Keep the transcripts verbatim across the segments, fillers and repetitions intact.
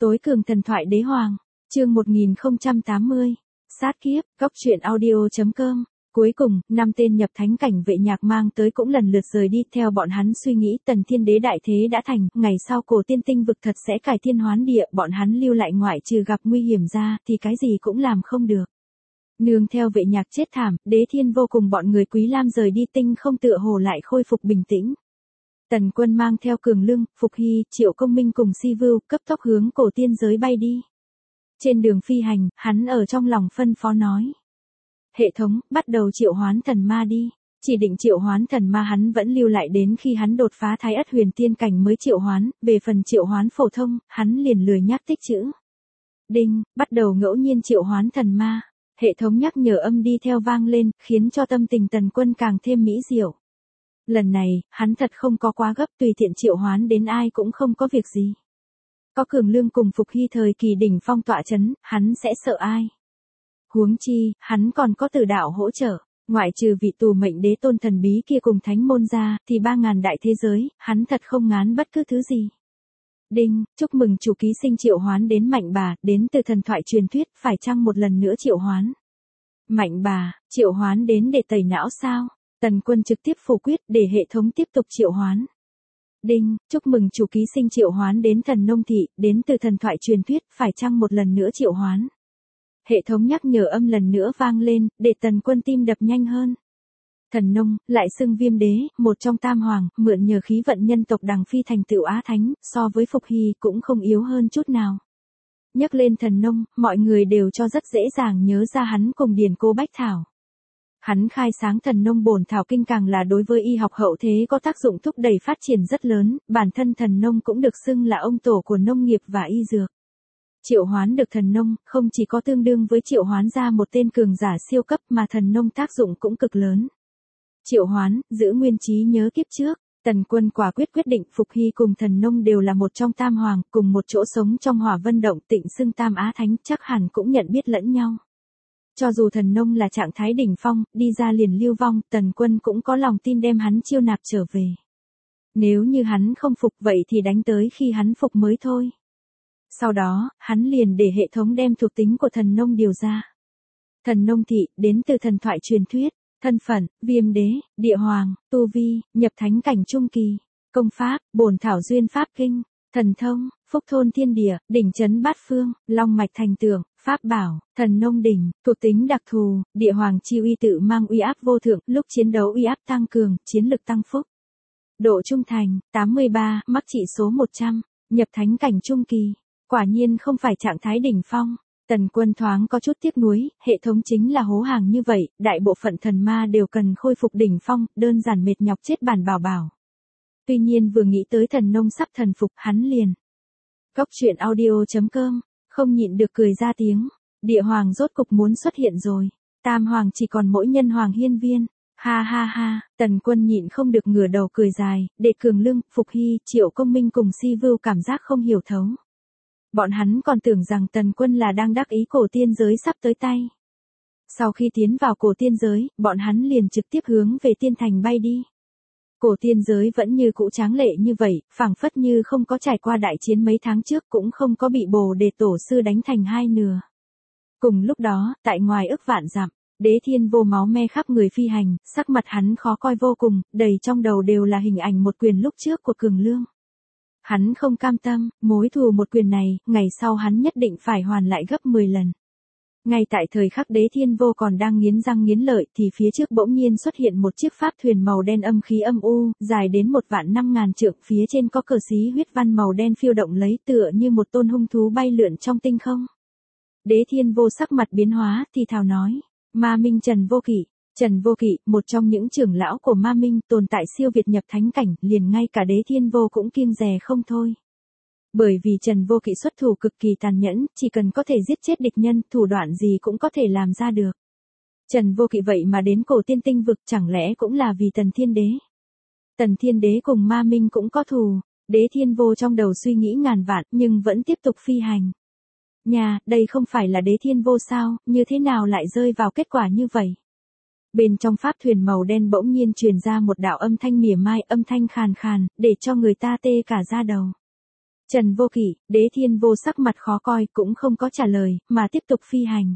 Tối cường thần thoại đế hoàng, chương một nghìn không trăm tám mươi, sát kiếp, góc truyện audio chấm com. Cuối cùng, năm tên nhập thánh cảnh vệ nhạc mang tới cũng lần lượt rời đi, theo bọn hắn suy nghĩ Tần Thiên Đế đại thế đã thành, ngày sau cổ tiên tinh vực thật sẽ cải thiên hoán địa, bọn hắn lưu lại ngoại trừ gặp nguy hiểm ra, thì cái gì cũng làm không được. Nương theo vệ nhạc chết thảm, Đế Thiên vô cùng bọn người Quý Lam rời đi tinh không tựa hồ lại khôi phục bình tĩnh. Tần Quân mang theo Cường Lương, Phục Hy, Triệu Công Minh cùng Si Vưu, cấp tốc hướng cổ tiên giới bay đi. Trên đường phi hành, hắn ở trong lòng phân phó nói. Hệ thống, bắt đầu triệu hoán thần ma đi. Chỉ định triệu hoán thần ma hắn vẫn lưu lại đến khi hắn đột phá Thái Ất Huyền Tiên cảnh mới triệu hoán, về phần triệu hoán phổ thông, hắn liền lười nhắc tích trữ. Đinh, bắt đầu ngẫu nhiên triệu hoán thần ma. Hệ thống nhắc nhở âm đi theo vang lên, khiến cho tâm tình Tần Quân càng thêm mỹ diệu. Lần này, hắn thật không có quá gấp, tùy tiện triệu hoán đến ai cũng không có việc gì. Có Cường Lương cùng Phục Hy thời kỳ đỉnh phong tọa chấn, hắn sẽ sợ ai? Huống chi, hắn còn có Tử Đạo hỗ trợ, ngoại trừ vị tù mệnh đế tôn thần bí kia cùng thánh môn ra, thì ba ngàn đại thế giới, hắn thật không ngán bất cứ thứ gì. Đinh, chúc mừng chủ ký sinh triệu hoán đến Mạnh Bà, đến từ thần thoại truyền thuyết, phải chăng một lần nữa triệu hoán? Mạnh Bà, triệu hoán đến để tẩy não sao? Tần Quân trực tiếp phủ quyết để hệ thống tiếp tục triệu hoán. Đinh, chúc mừng chủ ký sinh triệu hoán đến Thần Nông Thị, đến từ thần thoại truyền thuyết, phải chăng một lần nữa triệu hoán? Hệ thống nhắc nhở âm lần nữa vang lên, để Tần Quân tim đập nhanh hơn. Thần Nông, lại xưng Viêm Đế, một trong tam hoàng, mượn nhờ khí vận nhân tộc đằng phi thành tựu Á Thánh, so với Phục Hy cũng không yếu hơn chút nào. Nhắc lên Thần Nông, mọi người đều cho rất dễ dàng nhớ ra hắn cùng Điền Cô Bách Thảo. Hắn khai sáng Thần Nông bổn thảo kinh càng là đối với y học hậu thế có tác dụng thúc đẩy phát triển rất lớn, bản thân Thần Nông cũng được xưng là ông tổ của nông nghiệp và y dược. Triệu hoán được Thần Nông, không chỉ có tương đương với triệu hoán ra một tên cường giả siêu cấp mà Thần Nông tác dụng cũng cực lớn. Triệu hoán, giữ nguyên trí nhớ kiếp trước, Tần Quân quả quyết quyết định Phục Hy cùng Thần Nông đều là một trong tam hoàng, cùng một chỗ sống trong Hỏa Vân Động tịnh xưng tam Á Thánh, chắc hẳn cũng nhận biết lẫn nhau. Cho dù Thần Nông là trạng thái đỉnh phong, đi ra liền lưu vong, Tần Quân cũng có lòng tin đem hắn chiêu nạp trở về. Nếu như hắn không phục vậy thì đánh tới khi hắn phục mới thôi. Sau đó, hắn liền để hệ thống đem thuộc tính của Thần Nông điều ra. Thần Nông Thị, đến từ thần thoại truyền thuyết, thân phận, Viêm Đế, Địa Hoàng, tu vi, nhập thánh cảnh trung kỳ, công pháp, bổn thảo duyên pháp kinh, thần thông, phúc thôn thiên địa, đỉnh chấn bát phương, long mạch thành tượng, pháp bảo, Thần Nông đỉnh, thuộc tính đặc thù, Địa Hoàng chi uy tự mang uy áp vô thượng, lúc chiến đấu uy áp tăng cường, chiến lực tăng phúc. Độ trung thành, tám mươi ba, mắc trị số một trăm, nhập thánh cảnh trung kỳ. Quả nhiên không phải trạng thái đỉnh phong. Tần Quân thoáng có chút tiếc nuối, hệ thống chính là hố hàng như vậy, đại bộ phận thần ma đều cần khôi phục đỉnh phong, đơn giản mệt nhọc chết bản bảo bảo. Tuy nhiên vừa nghĩ tới Thần Nông sắp thần phục, hắn liền. Góc truyện audio chấm com, không nhịn được cười ra tiếng. Địa Hoàng rốt cục muốn xuất hiện rồi. Tam Hoàng chỉ còn mỗi nhân Hoàng hiên viên. Ha ha ha, Tần Quân nhịn không được ngửa đầu cười dài, để Cường Lương, Phục Hy, Triệu Công Minh cùng Si Vưu cảm giác không hiểu thấu. Bọn hắn còn tưởng rằng Tần Quân là đang đắc ý cổ tiên giới sắp tới tay. Sau khi tiến vào cổ tiên giới, bọn hắn liền trực tiếp hướng về tiên thành bay đi. Cổ tiên giới vẫn như cũ tráng lệ như vậy, phảng phất như không có trải qua đại chiến mấy tháng trước, cũng không có bị Bồ Đề Tổ sư đánh thành hai nửa. Cùng lúc đó, tại ngoài ức vạn dặm, Đế Thiên vô máu me khắp người phi hành, sắc mặt hắn khó coi vô cùng, đầy trong đầu đều là hình ảnh một quyền lúc trước của Cường Lương. Hắn không cam tâm, mối thù một quyền này, ngày sau hắn nhất định phải hoàn lại gấp mười lần. Ngay tại thời khắc Đế Thiên vô còn đang nghiến răng nghiến lợi thì phía trước bỗng nhiên xuất hiện một chiếc pháp thuyền màu đen âm khí âm u, dài đến một vạn năm ngàn trượng, phía trên có cờ xí huyết văn màu đen phiêu động lấy tựa như một tôn hung thú bay lượn trong tinh không. Đế Thiên vô sắc mặt biến hóa thì thào nói, Ma Minh Trần Vô Kỵ. Trần Vô Kỵ, một trong những trưởng lão của Ma Minh, tồn tại siêu việt nhập thánh cảnh, liền ngay cả Đế Thiên vô cũng kiêng dè không thôi. Bởi vì Trần Vô Kỵ xuất thủ cực kỳ tàn nhẫn, chỉ cần có thể giết chết địch nhân, thủ đoạn gì cũng có thể làm ra được. Trần Vô Kỵ vậy mà đến cổ tiên tinh vực, chẳng lẽ cũng là vì Tần Thiên Đế? Tần Thiên Đế cùng Ma Minh cũng có thù. Đế Thiên vô trong đầu suy nghĩ ngàn vạn, nhưng vẫn tiếp tục phi hành. Nhà, đây không phải là Đế Thiên vô sao, như thế nào lại rơi vào kết quả như vậy? Bên trong pháp thuyền màu đen bỗng nhiên truyền ra một đạo âm thanh mỉa mai, âm thanh khàn khàn, để cho người ta tê cả da đầu. Trần Vô Kỵ, Đế Thiên Vô sắc mặt khó coi cũng không có trả lời, mà tiếp tục phi hành.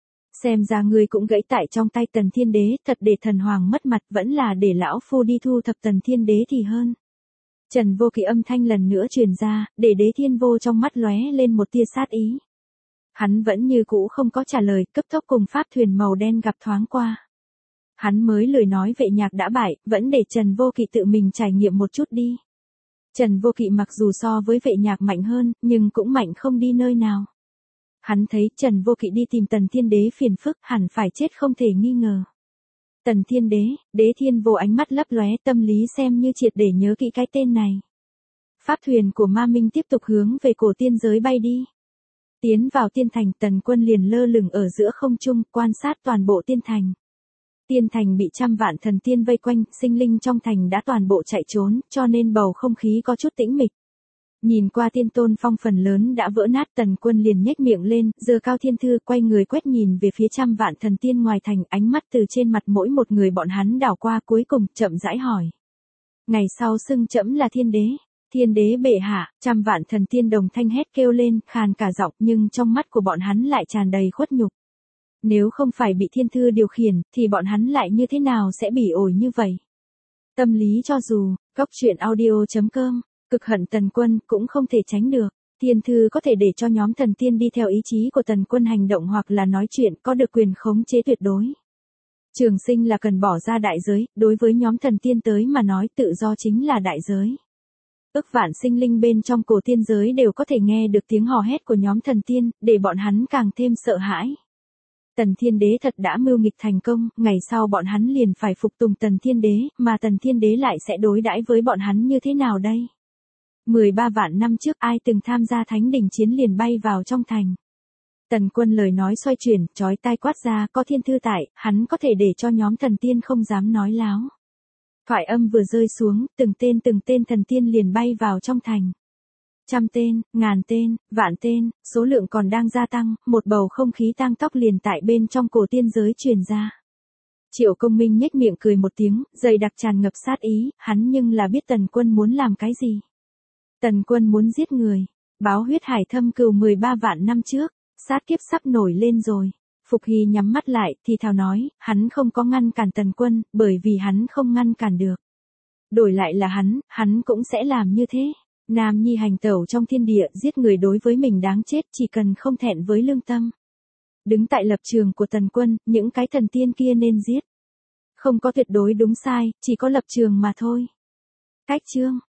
Xem ra ngươi cũng gãy tại trong tay Tần Thiên Đế, thật để thần hoàng mất mặt, vẫn là để lão phu đi thu thập Tần Thiên Đế thì hơn. Trần Vô Kỵ âm thanh lần nữa truyền ra, để Đế Thiên Vô trong mắt lóe lên một tia sát ý. Hắn vẫn như cũ không có trả lời, cấp tốc cùng pháp thuyền màu đen gặp thoáng qua. Hắn mới lười nói Vệ Nhạc đã bại, vẫn để Trần Vô Kỵ tự mình trải nghiệm một chút đi. Trần Vô Kỵ mặc dù so với Vệ Nhạc mạnh hơn, nhưng cũng mạnh không đi nơi nào. Hắn thấy Trần Vô Kỵ đi tìm Tần Thiên Đế phiền phức, hẳn phải chết không thể nghi ngờ. Tần Thiên Đế, Đế Thiên Vô ánh mắt lấp lóe, tâm lý xem như triệt để nhớ kỹ cái tên này. Pháp thuyền của Ma Minh tiếp tục hướng về cổ tiên giới bay đi. Tiến vào tiên thành, Tần Quân liền lơ lửng ở giữa không trung, quan sát toàn bộ tiên thành. Tiên thành bị trăm vạn thần tiên vây quanh, sinh linh trong thành đã toàn bộ chạy trốn, cho nên bầu không khí có chút tĩnh mịch. Nhìn qua tiên tôn phong phần lớn đã vỡ nát, Tần Quân liền nhếch miệng lên, giơ cao thiên thư, quay người quét nhìn về phía trăm vạn thần tiên ngoài thành, ánh mắt từ trên mặt mỗi một người bọn hắn đảo qua, cuối cùng chậm rãi hỏi. Ngày sau xưng trẫm là Thiên Đế. Thiên Đế bệ hạ, trăm vạn thần tiên đồng thanh hét kêu lên, khàn cả giọng, nhưng trong mắt của bọn hắn lại tràn đầy khuất nhục. Nếu không phải bị thiên thư điều khiển, thì bọn hắn lại như thế nào sẽ bỉ ổi như vậy? Tâm lý cho dù, góc truyện audio chấm com, cực hận Tần Quân cũng không thể tránh được. Thiên thư có thể để cho nhóm thần tiên đi theo ý chí của Tần Quân hành động hoặc là nói chuyện, có được quyền khống chế tuyệt đối. Trường sinh là cần bỏ ra đại giới, đối với nhóm thần tiên tới mà nói tự do chính là đại giới. Ức vạn sinh linh bên trong cổ tiên giới đều có thể nghe được tiếng hò hét của nhóm thần tiên, để bọn hắn càng thêm sợ hãi. Tần Thiên Đế thật đã mưu nghịch thành công, ngày sau bọn hắn liền phải phục tùng Tần Thiên Đế, mà Tần Thiên Đế lại sẽ đối đãi với bọn hắn như thế nào đây? mười ba vạn năm trước ai từng tham gia thánh đỉnh chiến liền bay vào trong thành. Tần Quân lời nói xoay chuyển, chói tai quát ra, có thiên thư tại, hắn có thể để cho nhóm thần tiên không dám nói láo. Thoại âm vừa rơi xuống, từng tên từng tên thần tiên liền bay vào trong thành. Trăm tên, ngàn tên, vạn tên, số lượng còn đang gia tăng, một bầu không khí tang tóc liền tại bên trong cổ tiên giới truyền ra. Triệu Công Minh nhếch miệng cười một tiếng, dày đặc tràn ngập sát ý, hắn nhưng là biết Tần Quân muốn làm cái gì. Tần Quân muốn giết người, báo huyết hải thâm cừu mười ba vạn năm trước, sát kiếp sắp nổi lên rồi. Phục Hy nhắm mắt lại, thì thào nói, hắn không có ngăn cản Tần Quân, bởi vì hắn không ngăn cản được. Đổi lại là hắn, hắn cũng sẽ làm như thế. Nam nhi hành tẩu trong thiên địa, giết người đối với mình đáng chết, chỉ cần không thẹn với lương tâm. Đứng tại lập trường của Tần Quân, những cái thần tiên kia nên giết. Không có tuyệt đối đúng sai, chỉ có lập trường mà thôi. Cách chương